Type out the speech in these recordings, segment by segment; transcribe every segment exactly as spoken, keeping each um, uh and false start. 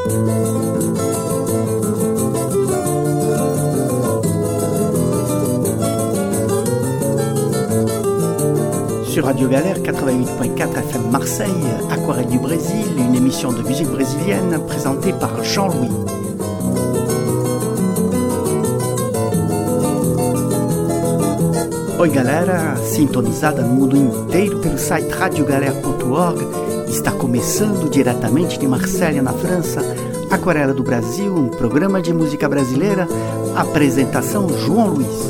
Sur Radio Galère quatre-vingt-huit point quatre F M Marseille, Aquarelle du Brésil, une émission de musique brésilienne présentée par Jean-Louis. Oi galera, sintonizada no mundo inteiro pelo site radio galera ponto org, está começando diretamente de Marselha, na França, Aquarela do Brasil, um programa de música brasileira, apresentação João Luiz.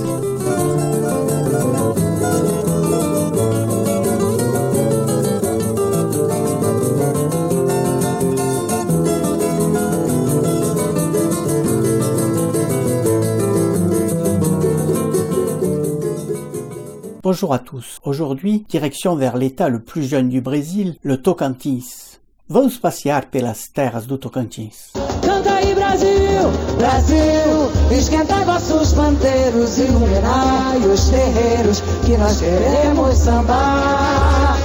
Bonjour à tous. Aujourd'hui, direction vers l'état le plus jeune du Brésil, le Tocantins. Vamos passear pelas terras do Tocantins. Canta aí Brasil, Brasil, esquenta vossos pandeiros, iluminai os terreiros que nós queremos sambar.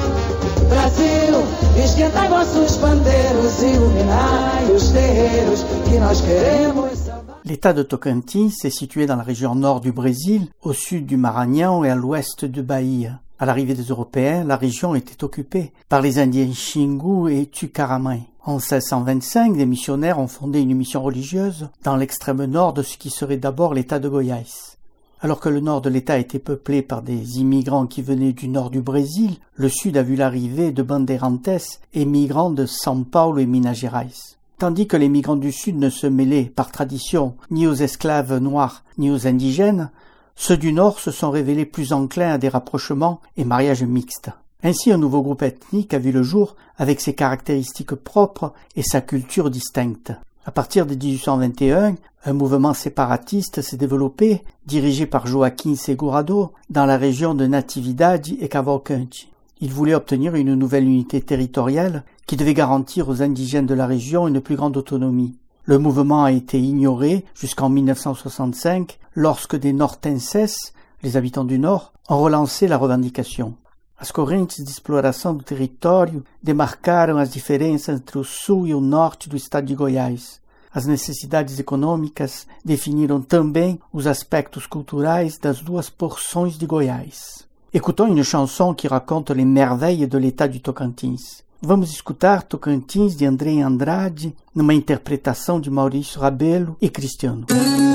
Brasil, esquenta vossos pandeiros, iluminai os terreiros que nós queremos sambar. L'état de Tocantins est situé dans la région nord du Brésil, au sud du Maranhão et à l'ouest de Bahia. À l'arrivée des Européens, la région était occupée par les Indiens Xingu et Tucaramã. En seize cent vingt-cinq, des missionnaires ont fondé une mission religieuse dans l'extrême nord de ce qui serait d'abord l'État de Goiás. Alors que le nord de l'État était peuplé par des immigrants qui venaient du nord du Brésil, le sud a vu l'arrivée de bandeirantes et migrants de São Paulo et Minas Gerais. Tandis que les migrants du Sud ne se mêlaient, par tradition, ni aux esclaves noirs ni aux indigènes, ceux du Nord se sont révélés plus enclins à des rapprochements et mariages mixtes. Ainsi, un nouveau groupe ethnique a vu le jour avec ses caractéristiques propres et sa culture distincte. À partir de dix-huit cent vingt et un, un mouvement séparatiste s'est développé, dirigé par Joaquim Segurado, dans la région de Natividade et Cavalcante. Il voulait obtenir une nouvelle unité territoriale qui devait garantir aux indigènes de la région une plus grande autonomie. Le mouvement a été ignoré jusqu'en mille neuf cent soixante-cinq, lorsque des nortenses, les habitants du Nord, ont relancé la revendication. As correntes de exploração do território demarcaram as diferenças entre o sul e o norte do estado de Goiás. As necessidades econômicas definiram também os aspectos culturais das duas porções de Goiás. Écoutons une chanson qui raconte les merveilles de l'état du Tocantins. Vamos escutar Tocantins de André Andrade, numa interpretação de Maurício Rabelo e Cristiano.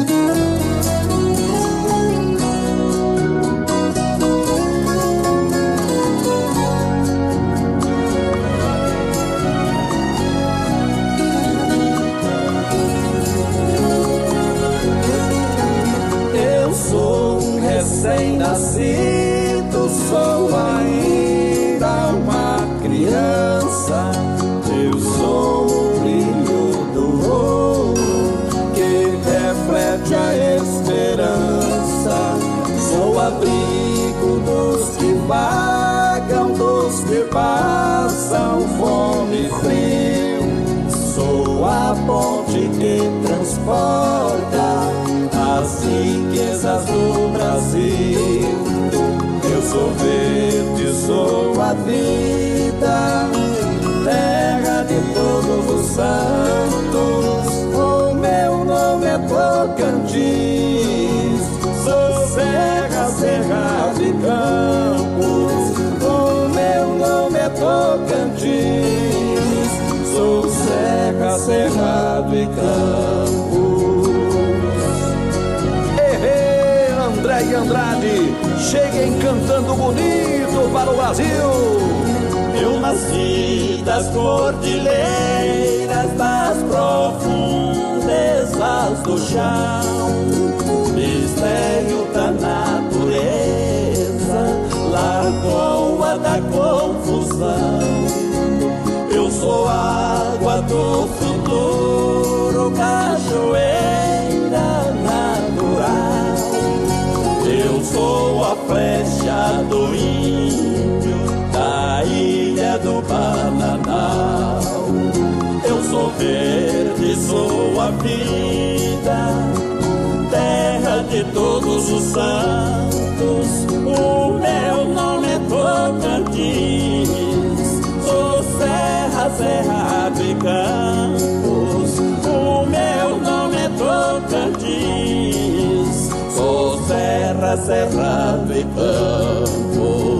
Eu sou um recém-nascido, sou ainda uma criança, eu sou o brilho do ouro que reflete a esperança, sou abrigo dos que vagam, dos que passam fome e frio, sou a ponte que transporta as riquezas do Brasil. Eu sou verde, sou a vida, terra de todos os santos. O meu nome é Tocantins, sou serra, cerrado e campos. O meu nome é Tocantins, sou serra, cerrado e campos. André e Andrade, cheguem cantando bonito para o Brasil. Eu nasci das cordilheiras, das profundezas do chão, mistério da natureza, lagoa da confusão. Eu sou água do futuro, cachoeira natural. Eu sou a flecha do índio, da ilha do Bananal. Eu sou verde, sou a vida, terra de todos os santos. O meu nome é Tocantins, sou serra, cerrado e campos. sossega, cerrado e campo.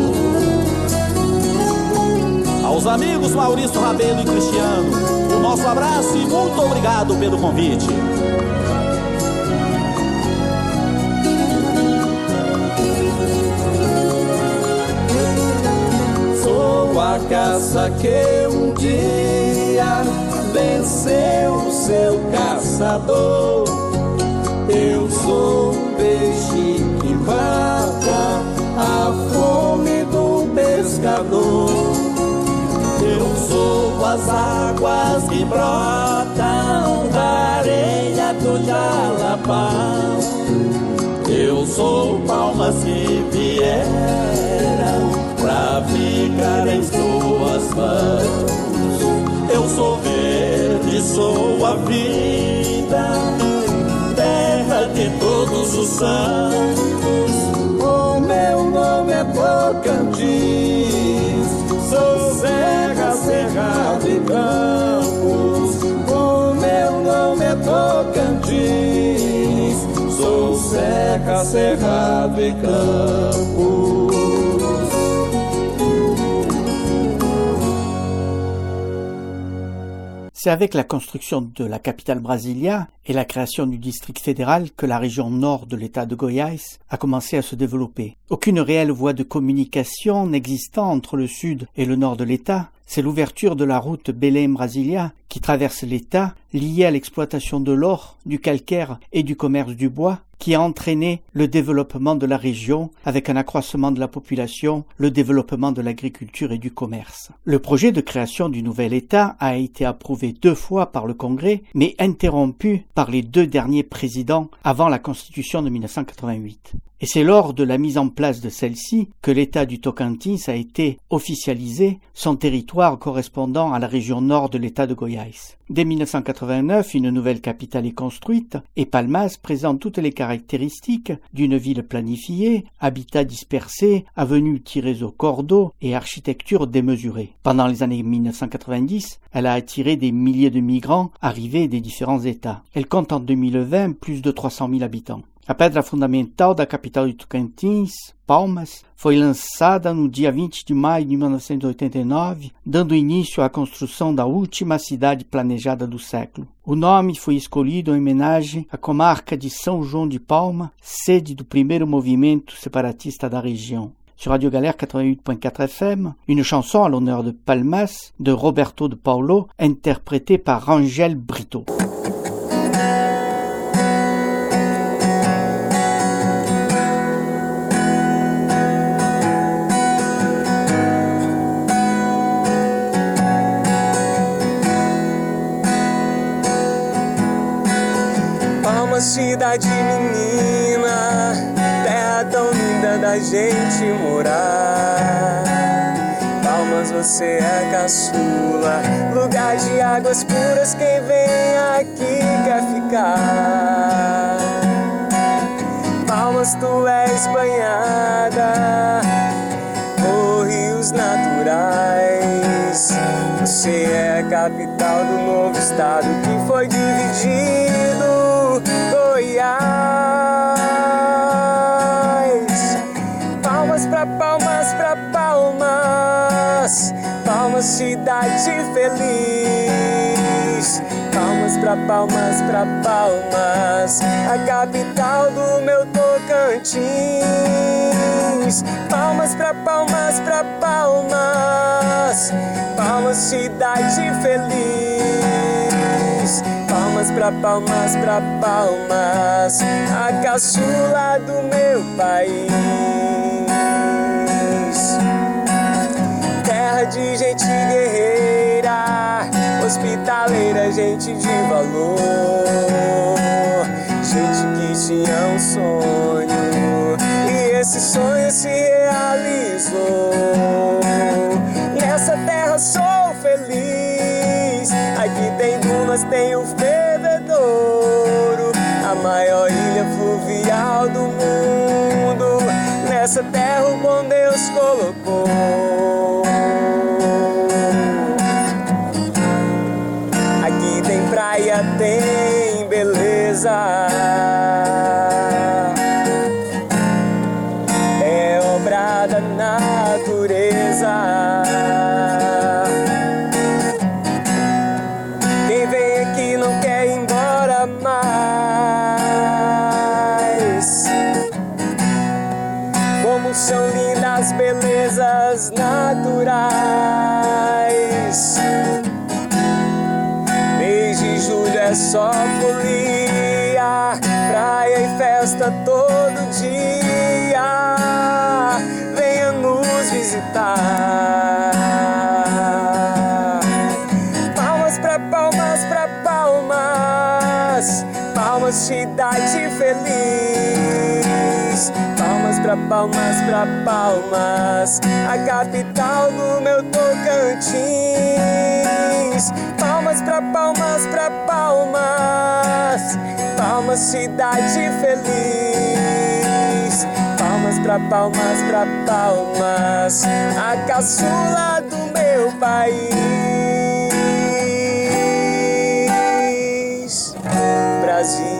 Aos amigos Maurício Rabelo e Cristiano, o nosso abraço e muito obrigado pelo convite. Sou a caça que um dia venceu o seu caçador. Eu sou o peixe que mata a fome do pescador. Eu sou as águas que brotam da areia do Jalapão. Eu sou palmas que vieram pra ficar em suas mãos. Eu sou verde, sou a vida, terra de todos os santos. O meu nome é Tocantins, sou serra, cerrado e campos. O meu nome é Tocantins, sou serra, cerrado e campos. C'est avec la construction de la capitale Brasilia et la création du district fédéral que la région nord de l'État de Goiás a commencé à se développer. Aucune réelle voie de communication n'existant entre le sud et le nord de l'État. C'est l'ouverture de la route Belém-Brasilia qui traverse l'État, liée à l'exploitation de l'or, du calcaire et du commerce du bois, qui a entraîné le développement de la région avec un accroissement de la population, le développement de l'agriculture et du commerce. Le projet de création du nouvel État a été approuvé deux fois par le Congrès, mais interrompu par les deux derniers présidents avant la Constitution de mille neuf cent quatre-vingt-huit. Et c'est lors de la mise en place de celle-ci que l'État du Tocantins a été officialisé, son territoire correspondant à la région nord de l'État de Goiás. Dès mille neuf cent quatre-vingt-neuf, une nouvelle capitale est construite et Palmas présente toutes les caractéristiques d'une ville planifiée, habitats dispersés, avenues tirées au cordeau et architecture démesurée. Pendant les années mille neuf cent quatre-vingt-dix, elle a attiré des milliers de migrants arrivés des différents États. Elle compte en deux mille vingt plus de trois cent mille habitants. A pedra fundamental da capital de Tocantins, Palmas, foi lançada no dia vinte de maio de mil novecentos e oitenta e nove, dando início à construção da última cidade planejada do século. O nome foi escolhido em homenagem à comarca de São João de Palma, sede do primeiro movimento separatista da região. Sur Radio Galère quatre-vingt-huit point quatre F M, une chanson à l'honneur de Palmas de Roberto de Paulo, interprétée par Rangel Brito. Cidade menina, terra tão linda da gente morar. Palmas, você é caçula, lugar de águas puras, quem vem aqui quer ficar. Palmas, tu és banhada por rios naturais. Você é a capital do novo estado que foi dividido, Goiás. Palmas pra Palmas, pra Palmas, Palmas, cidade feliz. Palmas pra Palmas, pra Palmas, a capital do meu Tocantins. Palmas pra Palmas, pra Palmas, Palmas, cidade feliz. Palmas pra Palmas, pra Palmas, a caçula do meu país. Terra de gente guerreira, hospitaleira, gente de valor, gente que tinha um sonho e esse sonho se realizou. Nessa terra sou feliz, aqui tem dunas, tem o Fervedouro, a maior ilha fluvial do mundo. Nessa terra o bom Deus colocou. Aqui tem praia, tem beleza. águas naturais. Mês de julho é só folia, praia e festa todo dia. Venha nos visitar. Palmas pra Palmas, pra Palmas, Palmas, cidade feliz. Palmas pra Palmas, pra Palmas, a capital do meu Tocantins. Palmas pra Palmas, pra Palmas, Palmas, cidade feliz. Palmas pra Palmas, pra Palmas, a caçula do meu país, Brasil.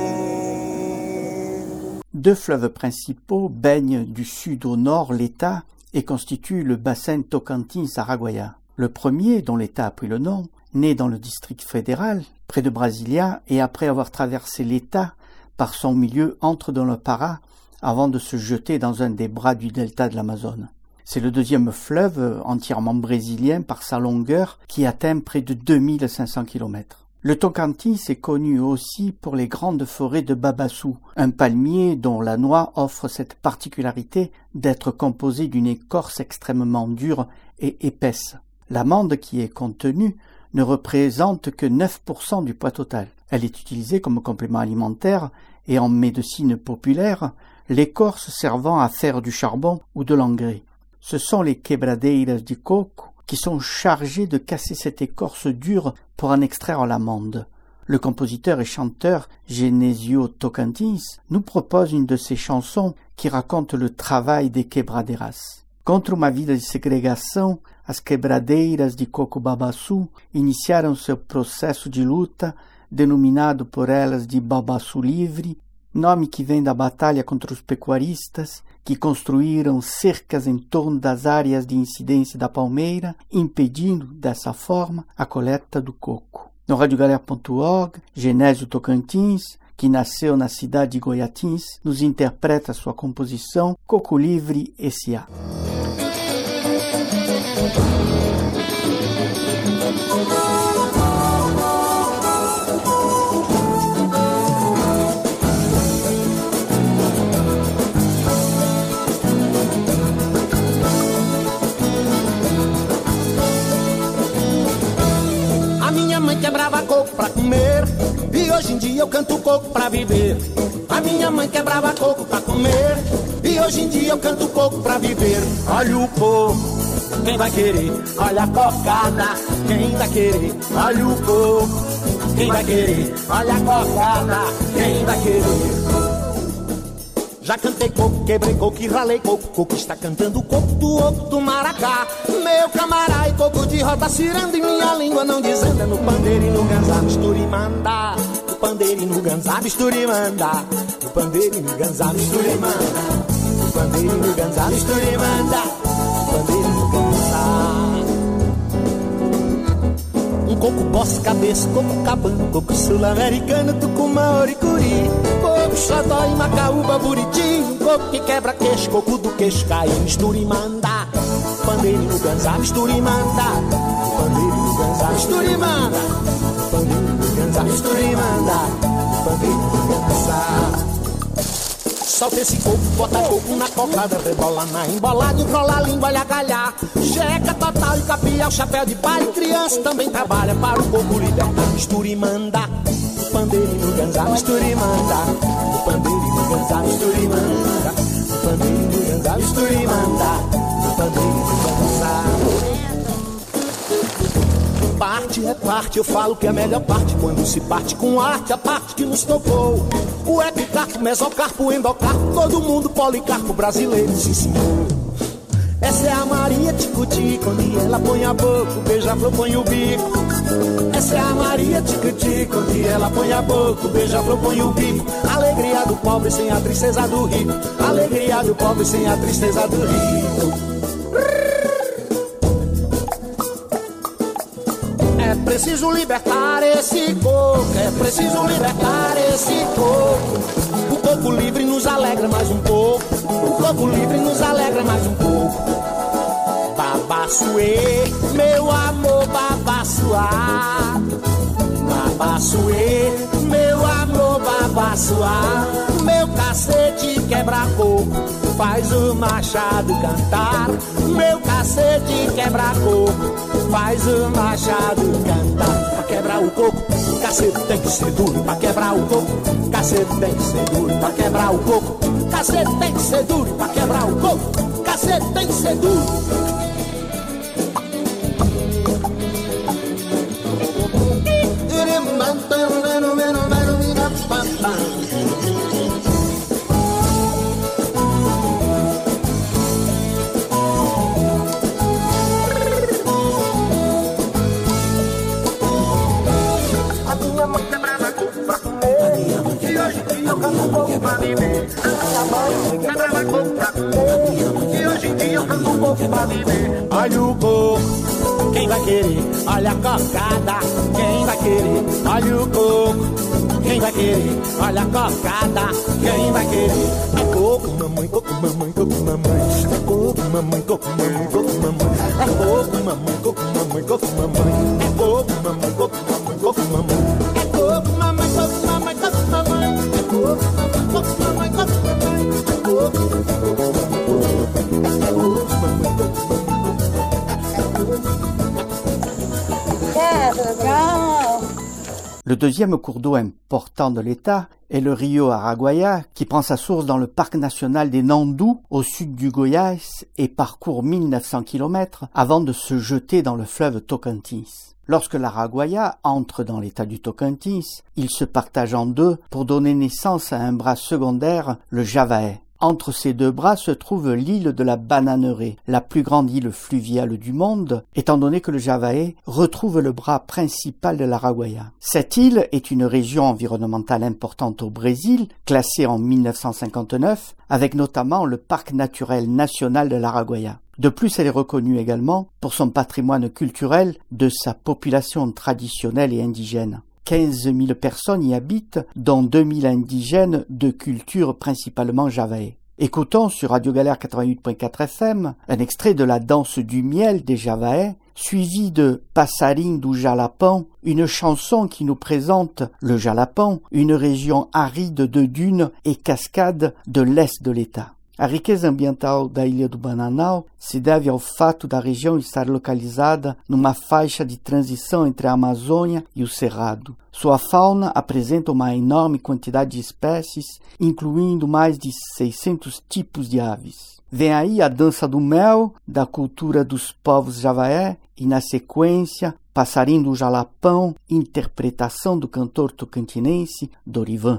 Deux fleuves principaux baignent du sud au nord l'État et constituent le bassin Tocantins-Araguaia. Le premier, dont l'État a pris le nom, né dans le district fédéral, près de Brasilia, et après avoir traversé l'État, par son milieu entre dans le Pará, avant de se jeter dans un des bras du delta de l'Amazone. C'est le deuxième fleuve entièrement brésilien par sa longueur qui atteint près de deux mille cinq cents kilomètres. Le Tocantins est connu aussi pour les grandes forêts de Babaçu, un palmier dont la noix offre cette particularité d'être composée d'une écorce extrêmement dure et épaisse. L'amande qui est contenue ne représente que neuf pour cent du poids total. Elle est utilisée comme complément alimentaire et en médecine populaire, l'écorce servant à faire du charbon ou de l'engrais. Ce sont les quebradeiras de coco qui sont chargés de casser cette écorce dure pour en extraire l'amande. Le compositeur et chanteur Genesio Tocantins nous propose une de ses chansons qui raconte le travail des quebradeiras. Contra uma vida de segregação, as quebradeiras de Coco Babaçu iniciaram seu processo de luta, denominado por elas de Babaçu Livre, nome que vem da batalha contra os pecuaristas, que construíram cercas em torno das áreas de incidência da palmeira, impedindo, dessa forma, a coleta do coco. No radio galera ponto org, Genésio Tocantins, que nasceu na cidade de Goiatins, nos interpreta sua composição Coco Livre S A Quebrava coco pra comer e hoje em dia eu canto coco pra viver. A minha mãe quebrava coco pra comer e hoje em dia eu canto coco pra viver. Olha o coco, quem vai querer? Olha a cocada, quem vai querer? Olha o coco, quem vai querer? Olha a cocada, quem vai querer? Já cantei coco, quebrei coco e ralei coco. Coco está cantando coco do oco do maracá. Meu camará e coco de roda cirando. E minha língua não desanda no pandeiro e no ganzá. Mistura e manda. No pandeiro e no ganzá. Mistura e manda. No pandeiro e no ganzá. Mistura e manda. No pandeiro e no ganzá. Mistura e manda. No pandeiro e no ganzá. Um coco bossa cabeça, coco cabano, coco sul-americano, tucumã, oricuri, coco xodó e macaúba, buriti, um coco que quebra queixo, coco do queixo cai, mistura e manda, pandeiro no ganzá, mistura e manda, pandeiro no ganzá, mistura e manda, pandeiro no ganzá, mistura e manda, pandeiro no ganzá. Solta esse coco, bota coco na cocada, rebola na embolada, enrola a língua e agalhar. Checa total e capia o chapéu de palha. Criança também trabalha para o coco libertar. Mistura e manda, o pandeiro e no ganzá. Mistura e manda, o pandeiro e no ganzá. Mistura e manda, o pandeiro e no ganzá. Mistura e manda, o pandeiro e no ganzá. Parte é parte, eu falo que é a melhor parte. Quando se parte com arte, a parte que nos tocou. O epicarpo, mesocarpo, endocarpo, todo mundo policarpo brasileiro, sim senhor. Essa é a Maria Tico-Tico, onde ela põe a boca, o beija-flor põe o bico. Essa é a Maria Tico-Tico, onde ela põe a boca, o beija-flor põe o bico. Alegria do pobre sem a tristeza do rico. Alegria do pobre sem a tristeza do rico. É preciso libertar esse coco, é preciso libertar esse coco. O coco livre nos alegra mais um pouco, o coco livre nos alegra mais um pouco. Babassuê, meu amor babassuá. Babassuê, meu amor babassuá. Meu cacete quebra-coco faz o machado cantar. Meu cacete quebra-coco faz o machado cantar. Pra quebrar o coco, o cacete tem que ser duro. Pra quebrar o coco, cacete tem que ser duro. Pra quebrar o coco, cacete tem que ser duro. Pra quebrar o coco, cacete tem que ser duro. Olha o coco, quem vai querer? Olha a cocada, quem vai querer? Olha o coco, quem vai querer? Olha a cocada, quem vai querer? É coco, mamãe, coco, mamãe, coco, mamãe. É coco, mamãe, coco, mamãe, coco, mamãe. É coco, mamãe, coco, mamãe, coco, mamãe. É coco, mamãe, coco, mamãe, coco, mamãe. É coco, mamãe, coco, mamãe, coco, mamãe. É coco, mamãe, coco, mamãe, coco, mamãe. É coco, é coco, mamãe, coco. Le deuxième cours d'eau important de l'État est le Rio Araguaia, qui prend sa source dans le parc national des Nandous, au sud du Goiás, et parcourt mille neuf cents kilomètres avant de se jeter dans le fleuve Tocantins. Lorsque l'Araguaia entre dans l'état du Tocantins, il se partage en deux pour donner naissance à un bras secondaire, le Javaé. Entre ces deux bras se trouve l'île de la Bananerée, la plus grande île fluviale du monde, étant donné que le Javaé retrouve le bras principal de l'Araguaia. Cette île est une région environnementale importante au Brésil, classée en mille neuf cent cinquante-neuf, avec notamment le parc naturel national de l'Araguaia. De plus, elle est reconnue également pour son patrimoine culturel de sa population traditionnelle et indigène. quinze mille personnes y habitent, dont deux mille indigènes de culture principalement javaé. Écoutons sur Radio Galère quatre-vingt-huit point quatre F M un extrait de la danse du miel des Javaé, suivi de Passarinho do Jalapão, une chanson qui nous présente le Jalapão, une région aride de dunes et cascades de l'est de l'État. A riqueza ambiental da Ilha do Bananal se deve ao fato da região estar localizada numa faixa de transição entre a Amazônia e o Cerrado. Sua fauna apresenta uma enorme quantidade de espécies, incluindo mais de seiscentos tipos de aves. Vem aí a dança do mel, da cultura dos povos javaé, e na sequência, Passarinho do Jalapão, interpretação do cantor tocantinense Dorivan.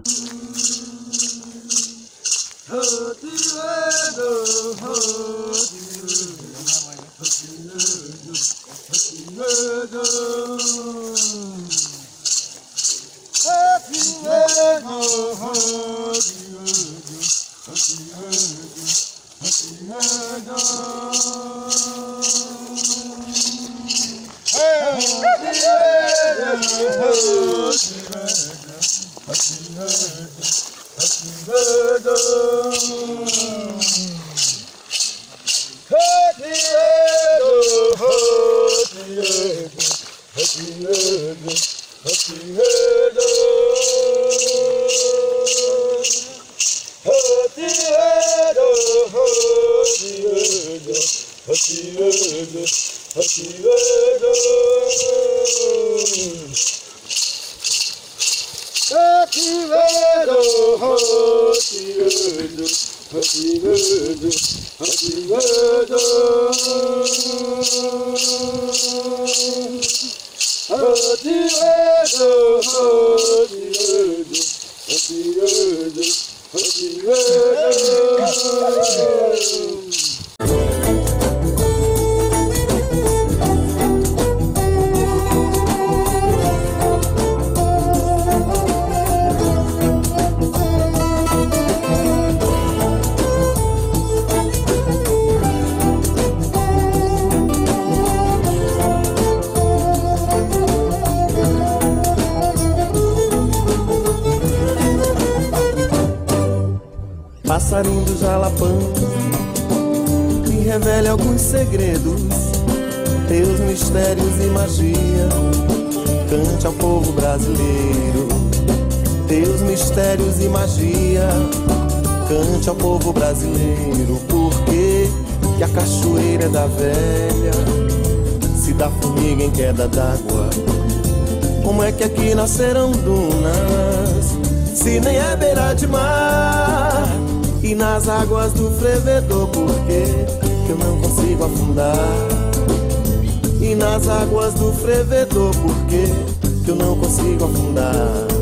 Passarinho do Jalapão, me revele alguns segredos teus mistérios e magia, cante ao povo brasileiro. Teus mistérios e magia, cante ao povo brasileiro. Porque que a cachoeira é da velha, se dá formiga em queda d'água. Como é que aqui nasceram dunas, se nem é beira de mar? E nas águas do fervedor, por que que eu não consigo afundar? E nas águas do fervedor, por que que eu não consigo afundar?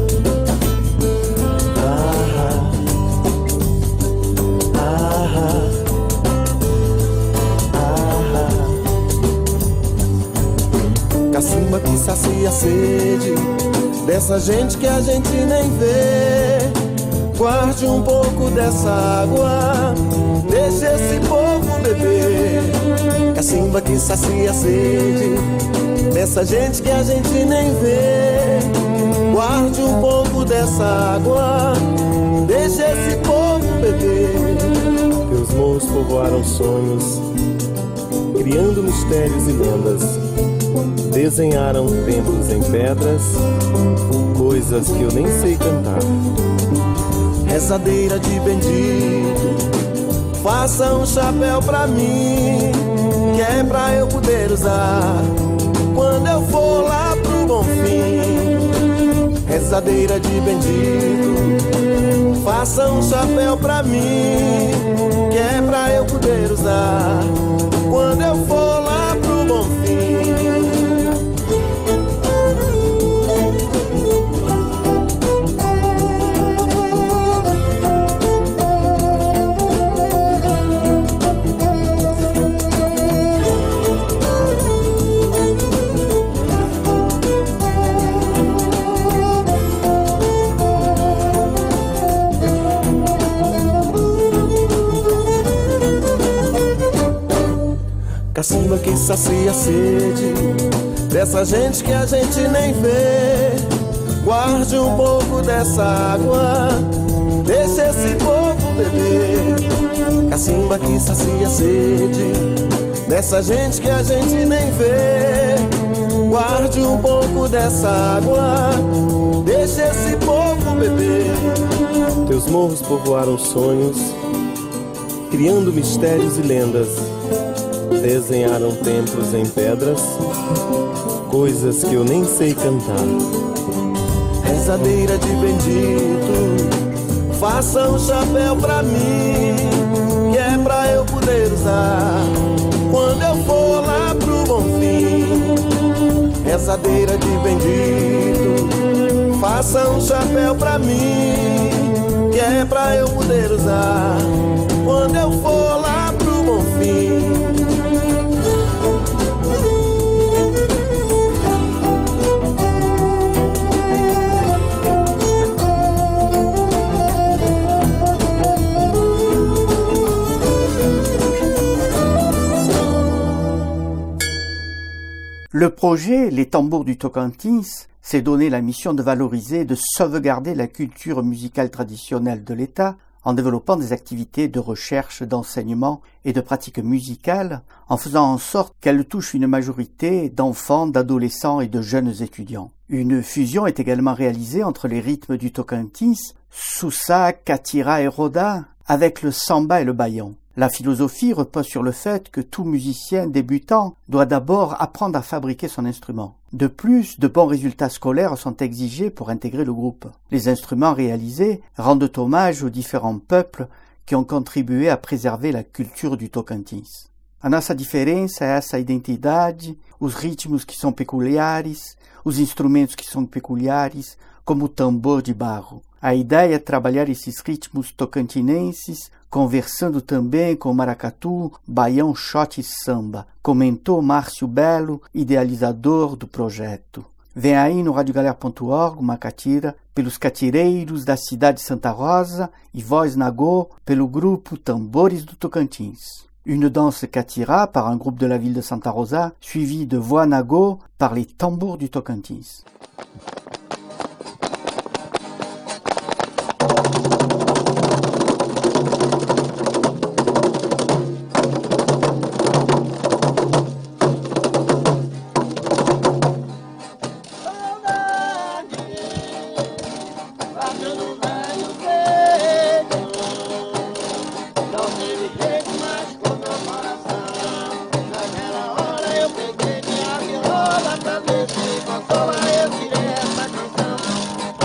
Ah, ah, ah, ah. Cacimba que sacia a sede dessa gente que a gente nem vê. Guarde um pouco dessa água, deixa esse povo beber. Cacimba que sacia a sede dessa gente que a gente nem vê. Guarde um pouco dessa água, deixa esse povo beber. Teus morros povoaram sonhos, criando mistérios e lendas. Desenharam templos em pedras, coisas que eu nem sei cantar. Rezadeira de bendito, faça um chapéu pra mim, que é pra eu poder usar quando eu for lá pro Bonfim. Rezadeira de bendito, faça um chapéu pra mim, que é pra eu poder usar quando eu for lá pro Bonfim. Cacimba que sacia a sede dessa gente que a gente nem vê. Guarde um pouco dessa água, deixa esse povo beber. Cacimba que sacia a sede dessa gente que a gente nem vê. Guarde um pouco dessa água, deixa esse povo beber. Teus morros povoaram sonhos, criando mistérios e lendas. Desenharam templos em pedras, coisas que eu nem sei cantar. Rezadeira de bendito, faça um chapéu pra mim, que é pra eu poder usar quando eu for lá pro Bonfim. Rezadeira de bendito, faça um chapéu pra mim, que é pra eu poder usar quando eu for lá pro Bonfim. Le projet Les Tambours du Tocantins s'est donné la mission de valoriser et de sauvegarder la culture musicale traditionnelle de l'État en développant des activités de recherche, d'enseignement et de pratique musicale, en faisant en sorte qu'elle touche une majorité d'enfants, d'adolescents et de jeunes étudiants. Une fusion est également réalisée entre les rythmes du Tocantins, Sousa, Catira et Roda, avec le samba et le bayon. La philosophie repose sur le fait que tout musicien débutant doit d'abord apprendre à fabriquer son instrument. De plus, de bons résultats scolaires sont exigés pour intégrer le groupe. Les instruments réalisés rendent hommage aux différents peuples qui ont contribué à préserver la culture du Tocantins. A nossa diferença é essa identidade, os ritmos que são peculiares, os instrumentos que são peculiares, como o tambor de barro. A ideia é trabalhar esses ritmos tocantinenses, conversando também com maracatu, baião, xote e samba, comentou Márcio Belo, idealizador do projeto. Vem aí no radiogalera ponto org uma catira pelos catireiros da cidade de Santa Rosa e Voz Nagô pelo grupo Tambores do Tocantins. Une danse catira par un groupe de la ville de Santa Rosa, suivie de voix Nagô par les tambours du Tocantins.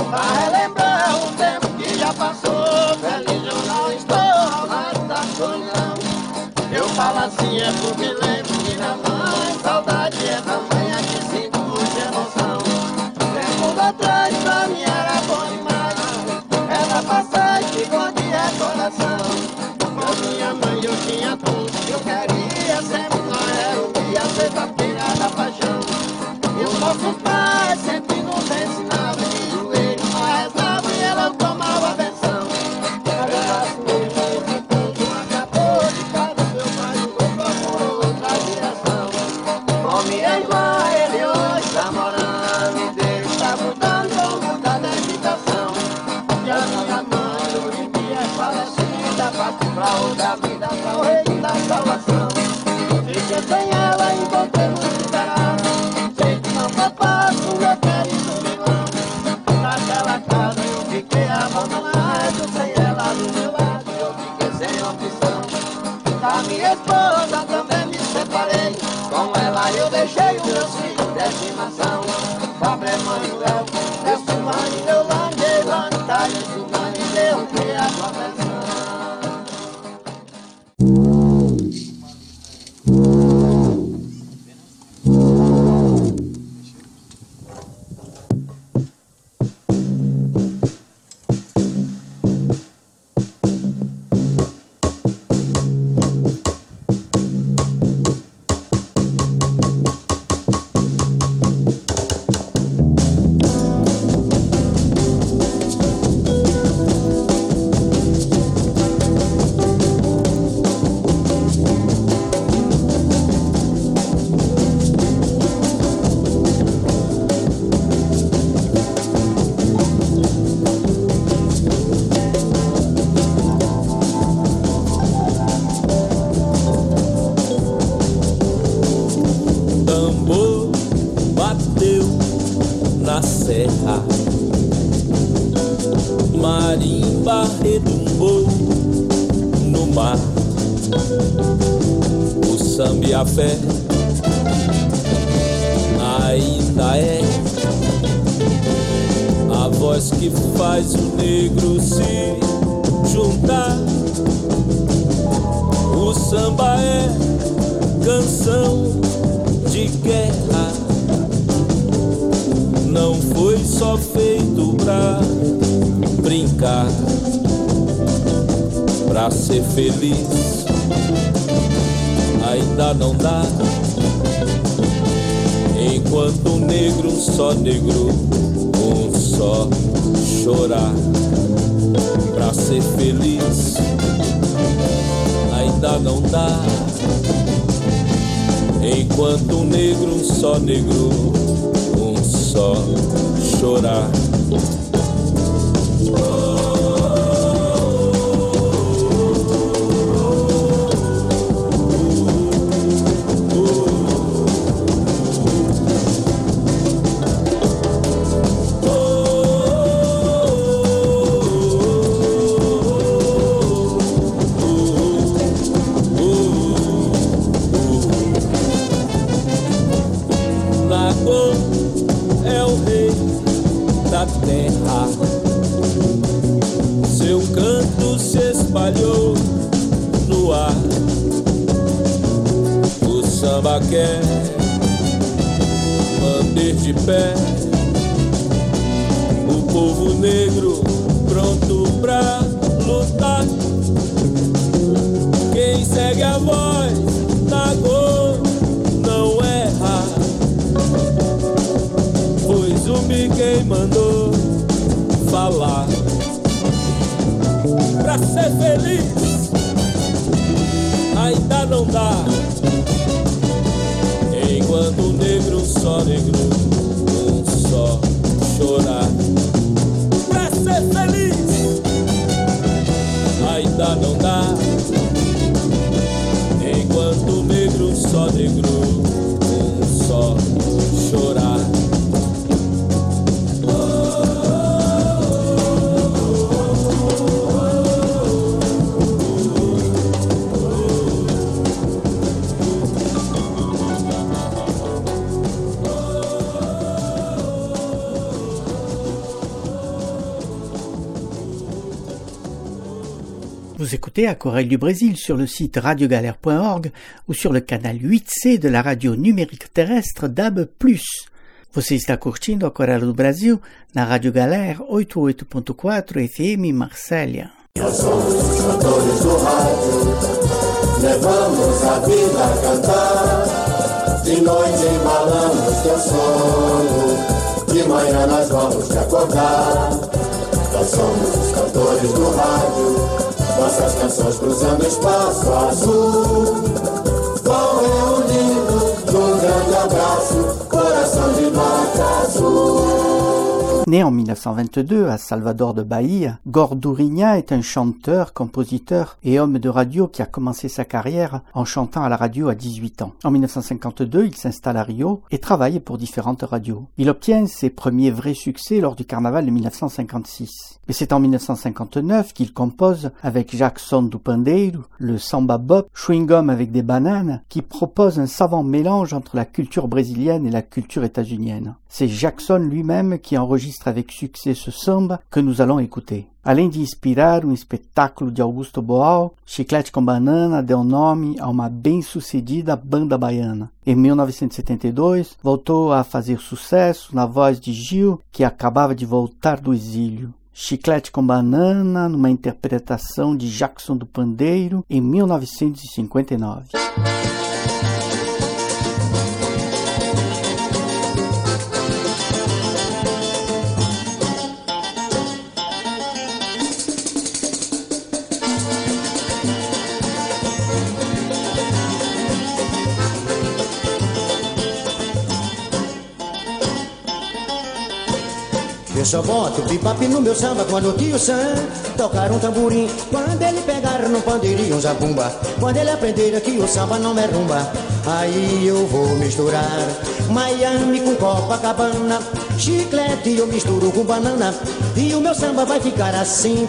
pra relembrar o tempo que já passou. Feliz eu não estou ao lado da solidão. Eu falo assim é porque lembro de minha mãe. Saudade é tamanha que sinto de emoção. Tempo atrás pra mim era bom demais. Era passagem que conte é coração. Com minha mãe eu tinha tudo que eu queria. Sempre nós era o dia, sexta-feira da paixão. E os nossos pais sempre nos ensinavam de joelho, nós rezava e ela tomava atenção. Abraço mesmo que tudo acabou. De casa meu pai jogou, procurou outra direção. Com minha irmã ele hoje tá morando e Deus tá mudando, vou mudar da agitação. E a minha mãe hoje em dia é falecida, partiu pra outra vida, pra o reino da salvação. Fiquei sem ela e voltei muito esperado. Sei que não foi fácil, meu querido vilão. Naquela casa eu fiquei abandonado. Sem ela do meu lado eu fiquei sem opção. Da minha esposa também me separei. Com ela eu deixei os meus filhos de estimação. Pobre Manuel, esse mãe eu larguei vantagem. Esse mãe deu que a proteção. Marimba retumbou no mar. O samba e a fé ainda é a voz que faz o negro se juntar. O samba é canção de guerra. Não foi só feito pra brincar, pra ser feliz ainda não dá. Enquanto um negro, um só negro, um só chorar. Pra ser feliz ainda não dá. Enquanto um negro, um só negro, um só chorar. É o rei da terra. Seu canto se espalhou no ar. O samba quer manter de pé o povo negro pronto pra lutar. Quem segue a voz da cor não erra, pois o Mickey mandou falar. Pra ser feliz ainda não dá. Enquanto o negro, só negro, um só chorar. Pra ser feliz ainda não dá. Enquanto o negro, só negro, um só chorar. Vous écoutez Aquarelle du Brésil sur le site radio galère point org ou sur le canal huit C de la radio numérique terrestre D A B plus. Você está curtindo Aquarela do Brasil na Rádio Galera oitenta e oito ponto quatro F M Marsella. Nós somos os cantores do rádio, levamos a vida a cantar. De noite embalamos teu sono, de manhã nós vamos te acordar. Nós somos os cantores do rádio, nossas canções cruzando espaço azul. Vão reunindo num grande abraço, coração de nota azul. Né en mille neuf cent vingt-deux à Salvador de Bahia, Gordurinha est un chanteur, compositeur et homme de radio qui a commencé sa carrière en chantant à la radio à dix-huit ans. En mille neuf cent cinquante-deux, il s'installe à Rio et travaille pour différentes radios. Il obtient ses premiers vrais succès lors du carnaval de mille neuf cent cinquante-six. Et c'est en mille neuf cent cinquante-neuf qu'il compose avec Jackson do Pandeiro le samba bop Chewing Gum avec des bananes, qui propose un savant mélange entre la culture brésilienne et la culture états-unienne. C'est Jackson lui-même qui enregistre avec succès ce samba que nous allons écouter. Além de inspirar um espetáculo de Augusto Boal, Chiclete com Banana deu nome a uma bem-sucedida banda baiana. Em mil novecentos e setenta e dois, voltou a fazer sucesso na voz de Gil, que acabava de voltar do exílio. Chiclete com Banana, numa interpretação de Jackson do Pandeiro, em mil novecentos e cinquenta e nove. Eu só boto bebop no meu samba quando o tio Sam tocar um tamborim. Quando ele pegar no pandeirinho um zabumba, quando ele aprender que o samba não é rumba, aí eu vou misturar Miami com Copacabana, chiclete eu misturo com banana, e o meu samba vai ficar assim.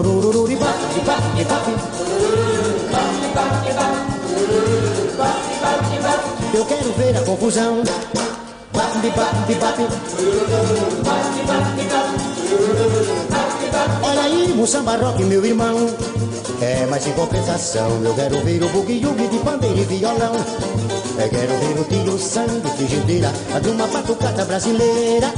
Eu quero ver a confusão. Olha aí, um samba rock, meu irmão. É, mas em compensação eu quero ver o bugue-yugue de pandeiro e violão. Eu quero ver o tio Sam de frigideira, de uma batucada brasileira.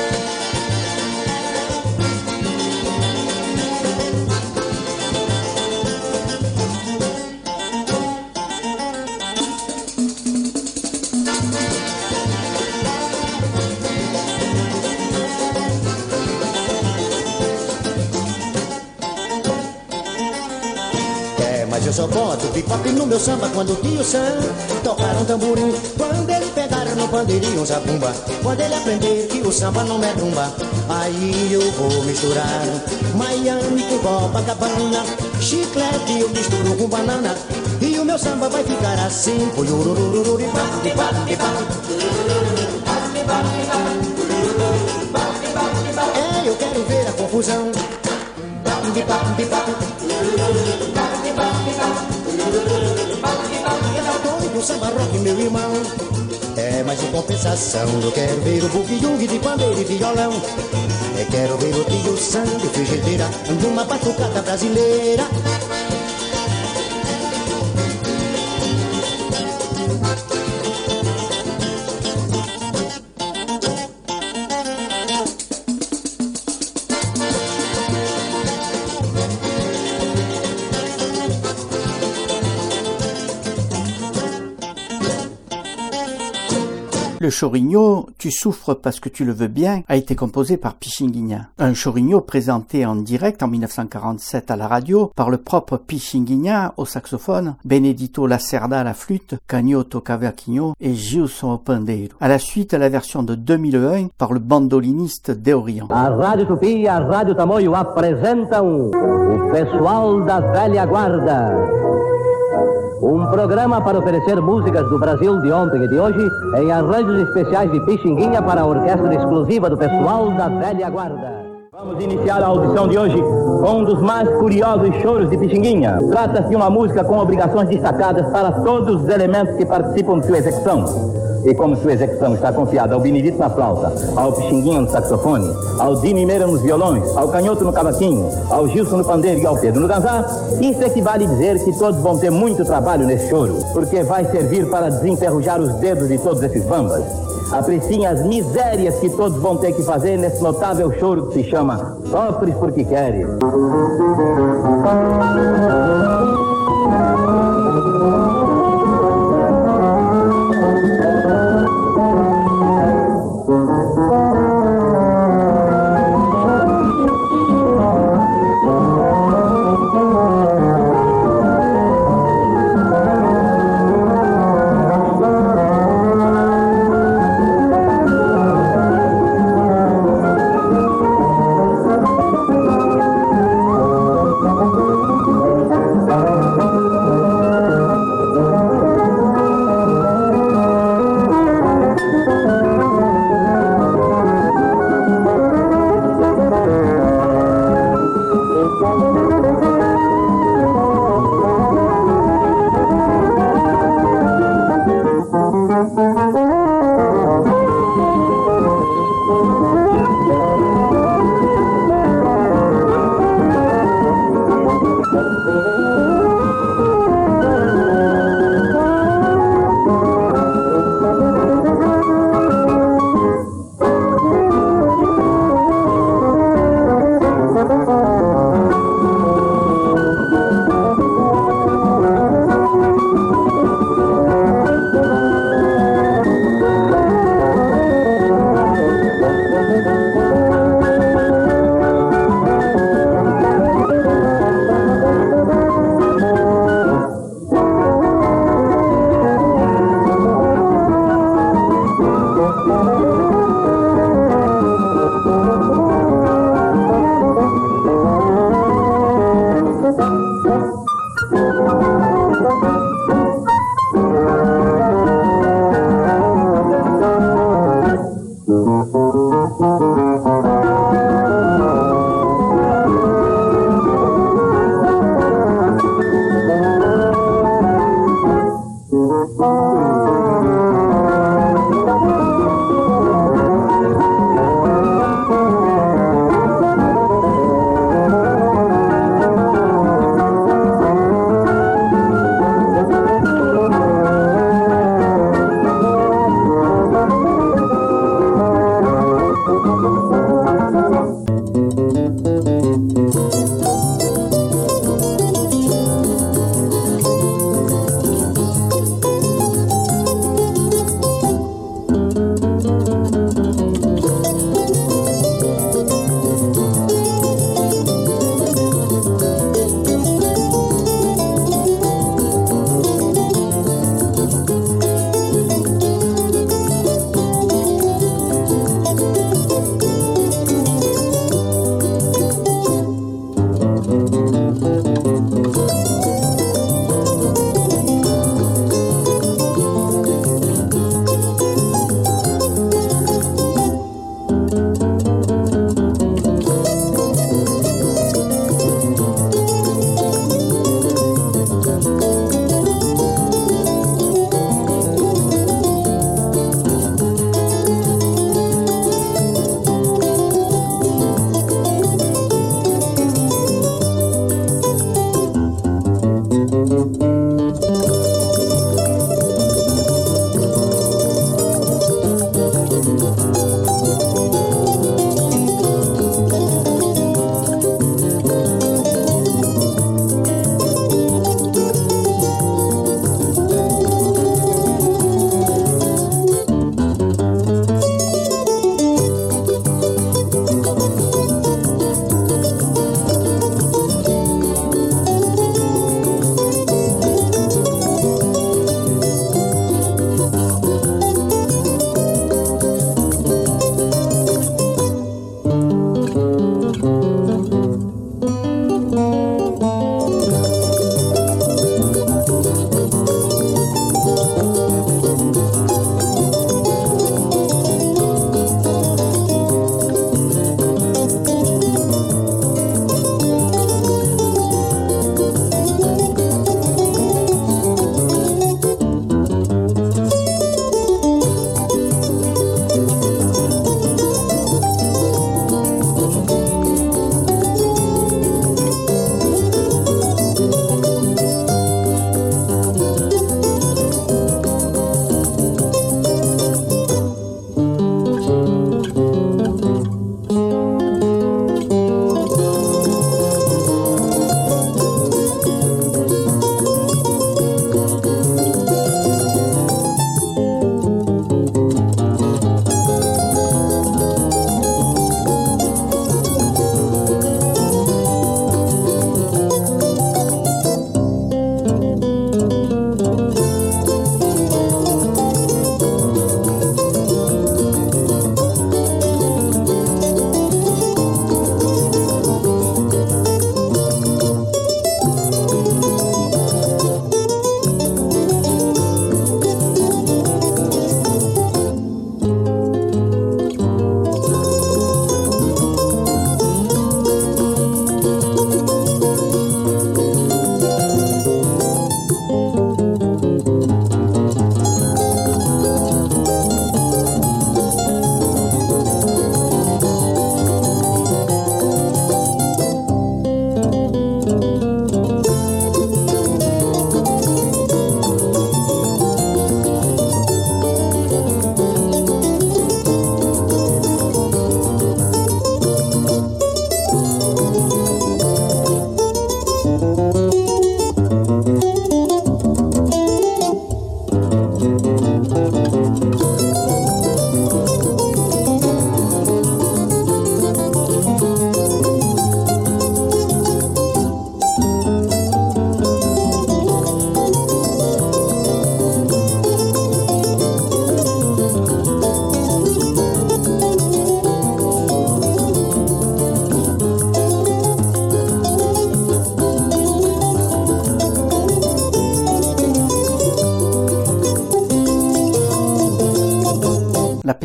Eu só boto bebop no meu samba quando o tio Sam tocar um tamborim. Quando ele pegar no pandeirinho um zabumba, quando ele aprender que o samba não é rumba, aí eu vou misturar Miami com Copacabana, chiclete eu misturo com banana, e o meu samba vai ficar assim. É, eu quero ver a confusão. Do samba rock, meu irmão. É, mas em compensação eu quero ver o bugue-yugue de pandeiro e violão. Eu quero ver o tio Sam de frigideira, numa batucada brasileira. Le chorigno, Tu souffres parce que tu le veux bien, a été composé par Pichinguinha. Un chorigno présenté en direct en mille neuf cent quarante-sept à la radio par le propre Pichinguinha au saxophone, Benedito Lacerda à la flûte, Canhoto Cavaquinho et Gilson au pandeiro. À la suite, la version de deux mille un par le bandoliniste Deorian. A Rádio Tupi e a Rádio Tamoio apresentam o Pessoal da Velha Guarda. Um programa para oferecer músicas do Brasil de ontem e de hoje em arranjos especiais de Pichinguinha para a orquestra exclusiva do Pessoal da Velha Guarda. Vamos iniciar a audição de hoje com um dos mais curiosos choros de Pichinguinha. Trata-se de uma música com obrigações destacadas para todos os elementos que participam de sua execução. E como sua execução está confiada ao Benedito na flauta, ao Pixinguinha no saxofone, ao Dino Meira nos violões, ao Canhoto no cavaquinho, ao Gilson no pandeiro e ao Pedro no dançar, isso equivale a dizer que todos vão ter muito trabalho nesse choro, porque vai servir para desenferrujar os dedos de todos esses bambas. Apreciem as misérias que todos vão ter que fazer nesse notável choro que se chama Sofres Porque Queres.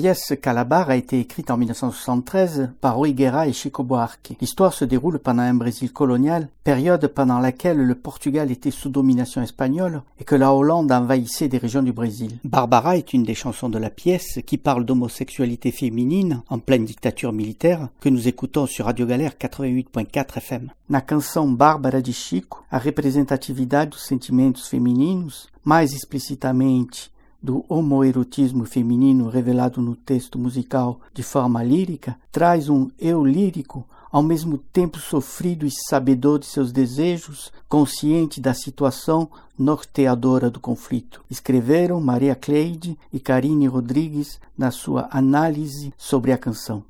pièce Calabar a été écrite en mille neuf cent soixante-treize par Rui Guerra et Chico Buarque. L'histoire se déroule pendant un Brésil colonial, période pendant laquelle le Portugal était sous domination espagnole et que la Hollande envahissait des régions du Brésil. Barbara est une des chansons de la pièce qui parle d'homosexualité féminine en pleine dictature militaire que nous écoutons sur Radio Galère quatre-vingt-huit point quatre F M. Na canção Bárbara de Chico, a representatividade dos sentimentos femininos, mais explicitamente do homoerotismo feminino revelado no texto musical de forma lírica, traz um eu lírico, ao mesmo tempo sofrido e sabedor de seus desejos, consciente da situação norteadora do conflito. Escreveram Maria Cleide e Karine Rodrigues na sua análise sobre a canção.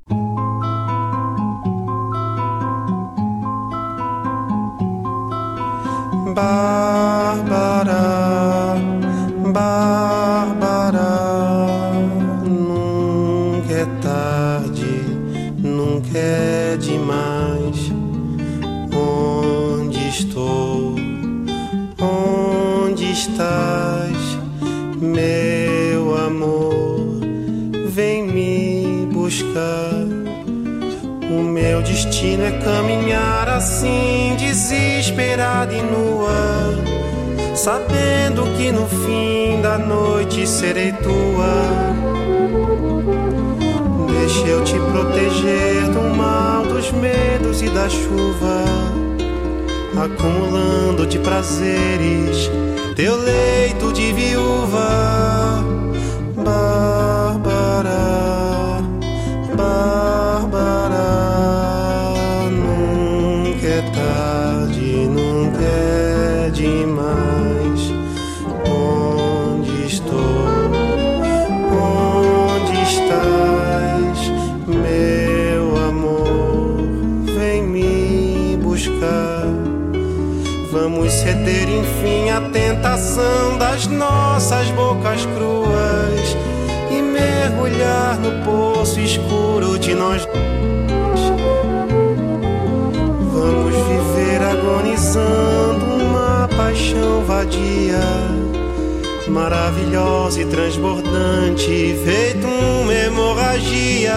Bárbara, Bárbara, nunca é tarde, nunca é demais. Onde estou? Onde estás, meu amor? Vem me buscar. O meu destino é caminhar assim, desesperada e nua, sabendo que no fim da noite serei tua. Deixa eu te proteger do mal, dos medos e da chuva, acumulando de prazeres teu leito de viúva. Bárbara, Bárbara, nunca é tarde, nunca é demais. Onde estou? Onde estás, meu amor? Vem me buscar. Vamos ceder enfim à tentação das nossas bocas cruas e mergulhar no poço escuro de nós. Vamos viver agonizando uma paixão vadia, maravilhosa e transbordante, feito uma hemorragia.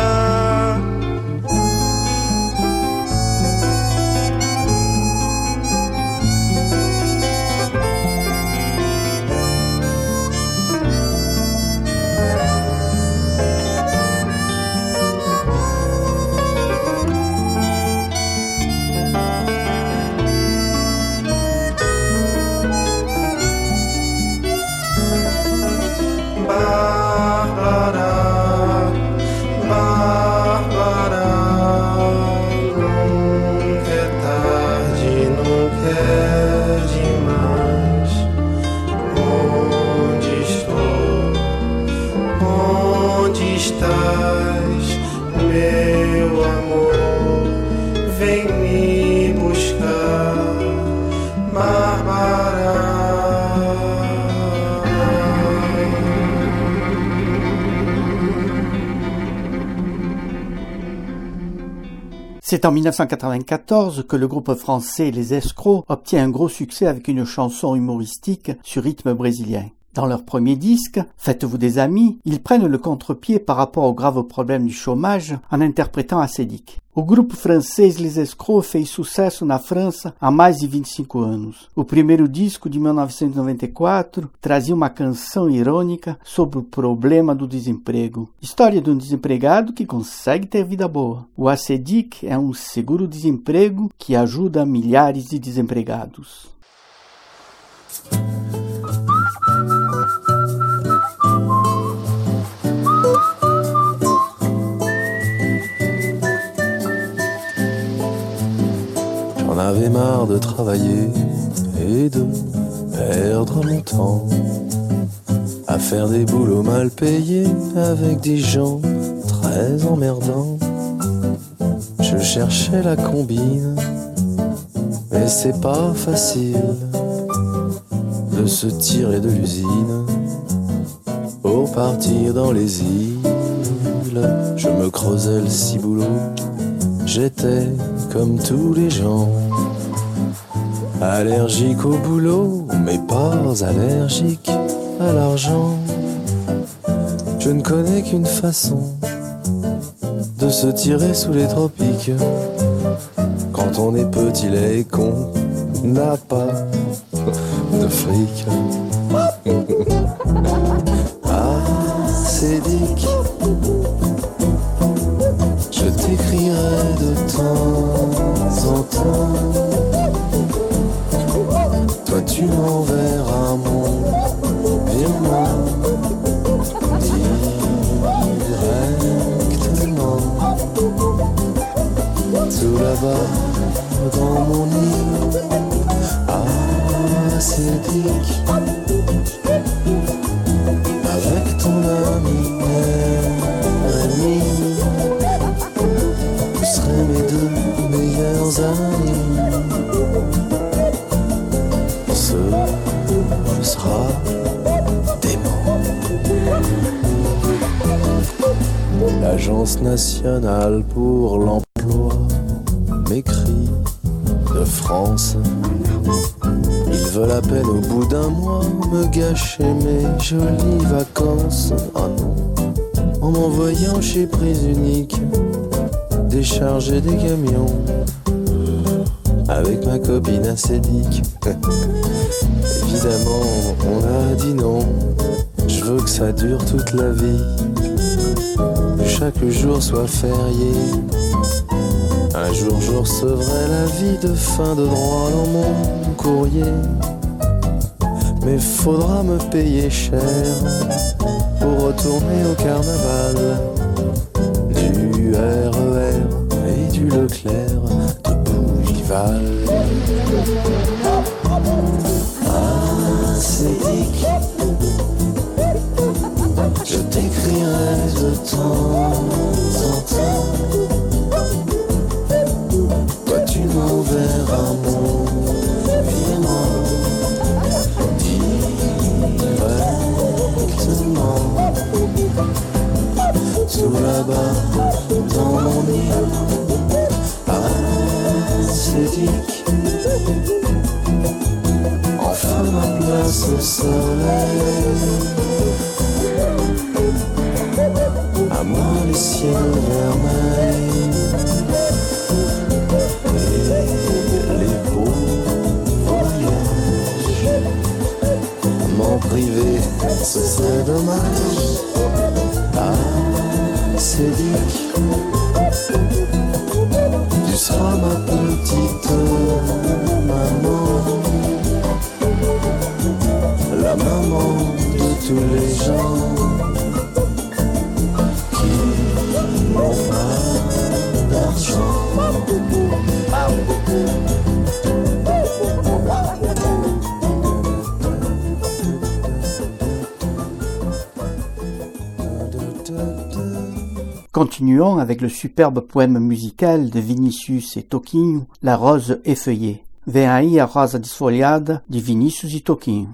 C'est en mille neuf cent quatre-vingt-quatorze que le groupe français Les Escrocs obtient un gros succès avec une chanson humoristique sur rythme brésilien. Dans leur premier disque, Faites-vous des amis, ils prennent le contre-pied par rapport au grave problème du chômage en interprétant Acedic. O grupo francês Les Escrocs fez sucesso na França há mais de vinte e cinco anos. O primeiro disco, de mil novecentos e noventa e quatro, trazia uma canção irônica sobre o problema do desemprego. História de um desempregado que consegue ter vida boa. O Acedic é um seguro-desemprego que ajuda milhares de desempregados. J'en avais marre de travailler et de perdre mon temps à faire des boulots mal payés avec des gens très emmerdants. Je cherchais la combine, mais c'est pas facile de se tirer de l'usine pour partir dans les îles. Je me creusais le ciboulot, j'étais comme tous les gens, allergique au boulot, mais pas allergique à l'argent. Je ne connais qu'une façon de se tirer sous les tropiques. Quand on est petit, laid et con, n'a pas de fric. Ah, c'est dick. Je t'écrirai de temps en temps. Toi tu m'enverras mon virement directement. Tout là-bas dans mon lit. Ah, c'est dick. Avec ton ami Rémi, vous serez mes deux meilleurs amis. Ce sera dément. L'Agence nationale pour l'emploi m'écrit de France. Ils veulent à peine au bout d'un mois me gâcher mes jolies vacances. Ah non, en m'envoyant chez Prise Unique décharger des camions avec ma copine acédique. Évidemment, on a dit non. Je veux que ça dure toute la vie, que chaque jour soit férié. Un jour je recevrai la vie de fin de droit dans mon courrier. Mais faudra me payer cher pour retourner au carnaval. Du R E R et du Leclerc de Bougival. Ah, c'est dick. Je t'écrirai de temps en temps. Toi tu m'enverras mon virement directement. Tout là-bas dans mon lit. Ah, c'est dick. Enfin ma place au soleil. À moi les ciels vermeils et les beaux voyages. M'en priver, ce serait dommage. Ah, c'est dick. Tu seras ma petite maman, la maman de tous les gens qui n'ont pas d'argent. Continuons avec le superbe poème musical de Vinicius et Toquinho, La Rose Effeuillée. Vem aí a rosa desfolhada de Vinícius e Toquinho.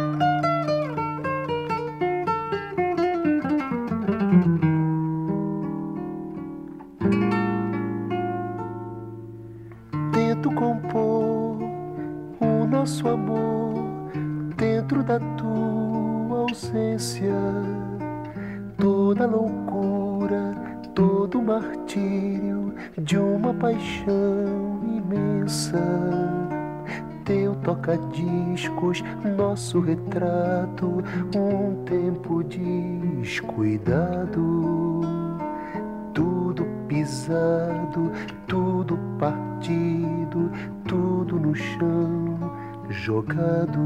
Tento compor o nosso amor dentro da tua ausência. Toda loucura, todo martírio de uma paixão imensa. Teu toca-discos, nosso retrato, um tempo descuidado. Tudo pisado, tudo partido, tudo no chão jogado.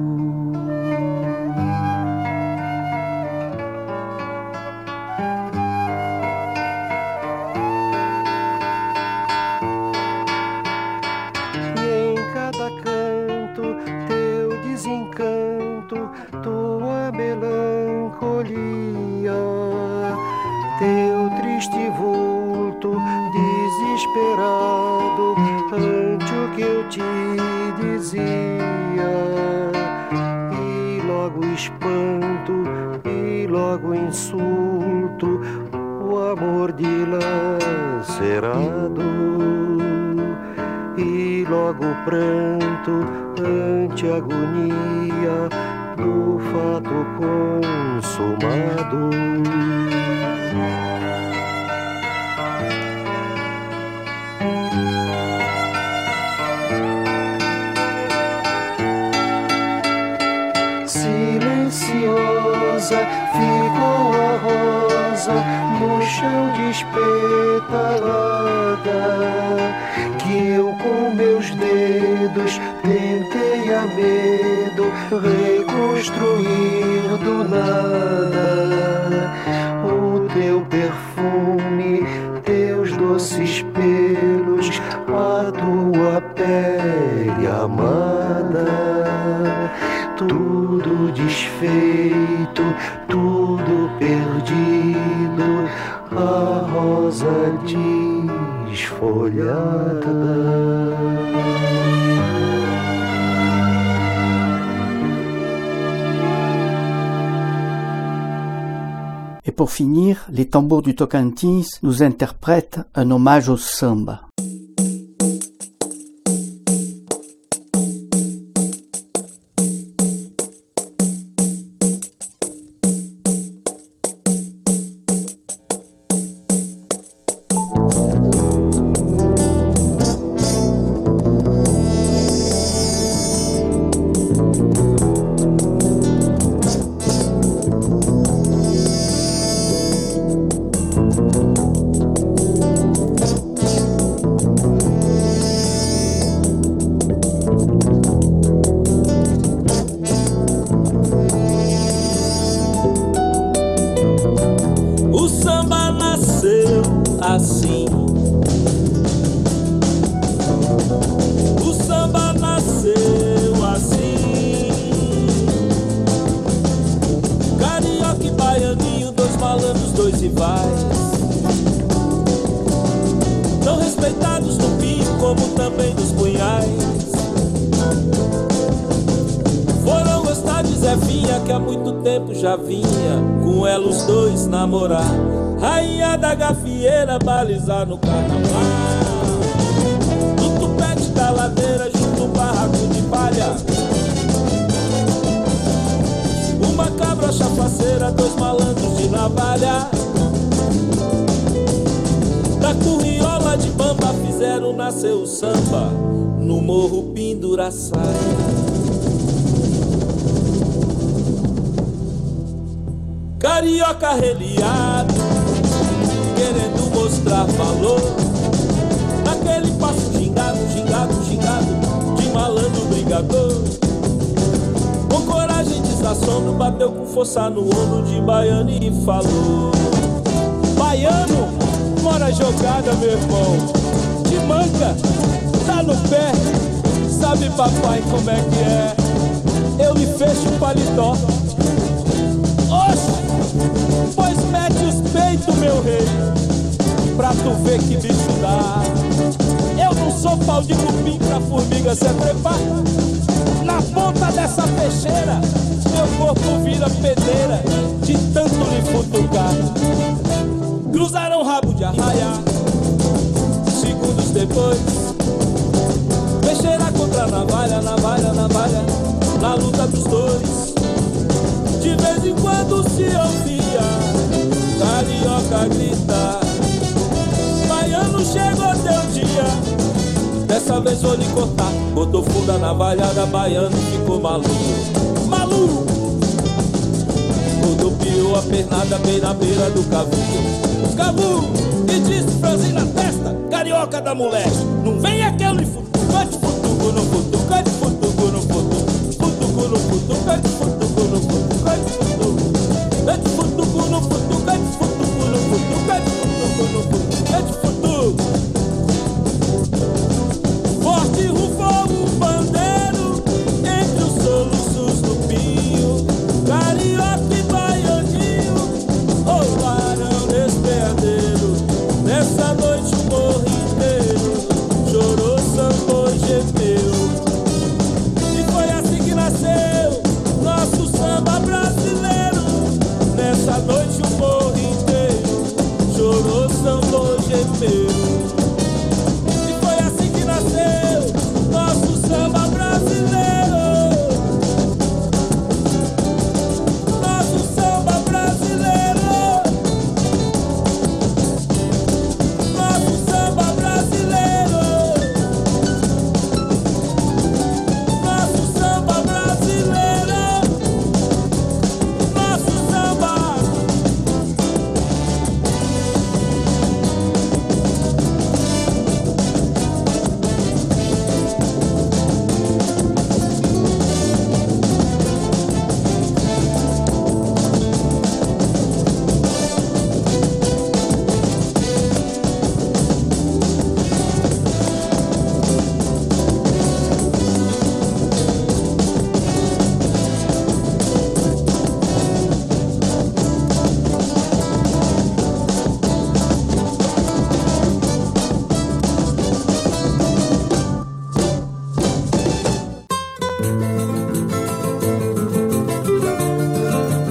Tua melancolia, teu triste vulto desesperado ante o que eu te dizia, e logo espanto e logo insulto, o amor dilacerado, e logo pranto ante a agonia do fato consumado. Silenciosa ficou a rosa no chão despetalada, que eu com meus dedos tentei a medo reconstruir do nada. O teu perfume, teus doces pelos, a tua pele amada, tudo desfeito, tudo perdido, a rosa desfolhada. Et pour finir, les tambours du Tocantins nous interprètent un hommage au samba. Assim, o samba nasceu assim. Carioca e baianinho, dois malandros, dois rivais, tão respeitados no pinho como também nos punhais. Foram gostar de Zefinha, que há muito tempo já vinha com ela os dois namorar. Rainha da gafieira, balizar no carnaval, no tupete da ladeira, junto um barraco de palha. Uma cabra chafaceira, dois malandros de navalha. Da curriola de bamba fizeram nascer o samba no morro Pinduraçaia. Carioca reliado, querendo mostrar valor, naquele passo gingado, gingado, gingado, de malandro brigador. Com coragem desassombro, bateu com força no ombro de baiano e falou: baiano, mora jogada, meu irmão, de manca, tá no pé, sabe papai como é que é, eu lhe fecho o paletó. Oxe, pois mete os peitos, meu rei, pra tu ver que bicho dá. Eu não sou pau de cupim pra formiga se trepar. Na ponta dessa peixeira, meu corpo vira pedreira de tanto lhe futucar. Cruzaram rabo de arraia, segundos depois, peixeira contra navalha, navalha, navalha, na luta dos dois. De vez em quando se ouvia carioca gritar: baiano, chegou teu dia, dessa vez vou lhe cortar. Botou funda na navalhada, baiano ficou maluco, maluco. Rodopiou a pernada bem na beira do cavu, cavu, e disse franzin na testa: carioca da moleque, não vem aquele futuca de futuco no futuca de futuco no futuco, futuco no futuca de futuco no futuco. Forte rufou o bandeiro entre os soluços do pio. Carioca e baianinho rolaram nesse perdeiro. Nessa noite o morro inteiro chorou.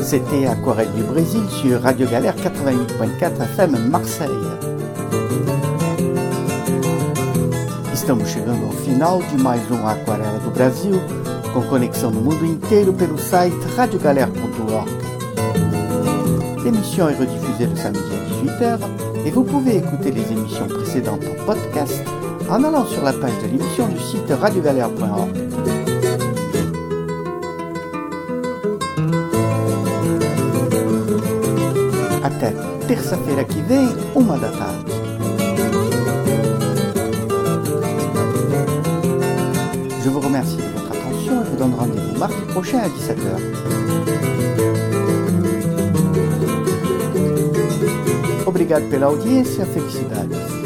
C'était Aquarelle du Brésil sur Radio Galère quatre-vingt-huit point quatre F M Marseille. Estamos chegando ao final de mais um Aquarela do Brasil, com conexão no mundo inteiro pelo site radio galère ponto org. L'émission est rediffusée le samedi à dix-huit heures et vous pouvez écouter les émissions précédentes en podcast en allant sur la page de l'émission du site radio galère point org. Até terça-feira que vem, uma da tarde. Je vous remercie de votre attention et vous donne rendez-vous mardi prochain à dix-sept heures. Obrigado pela audiência, felicidades.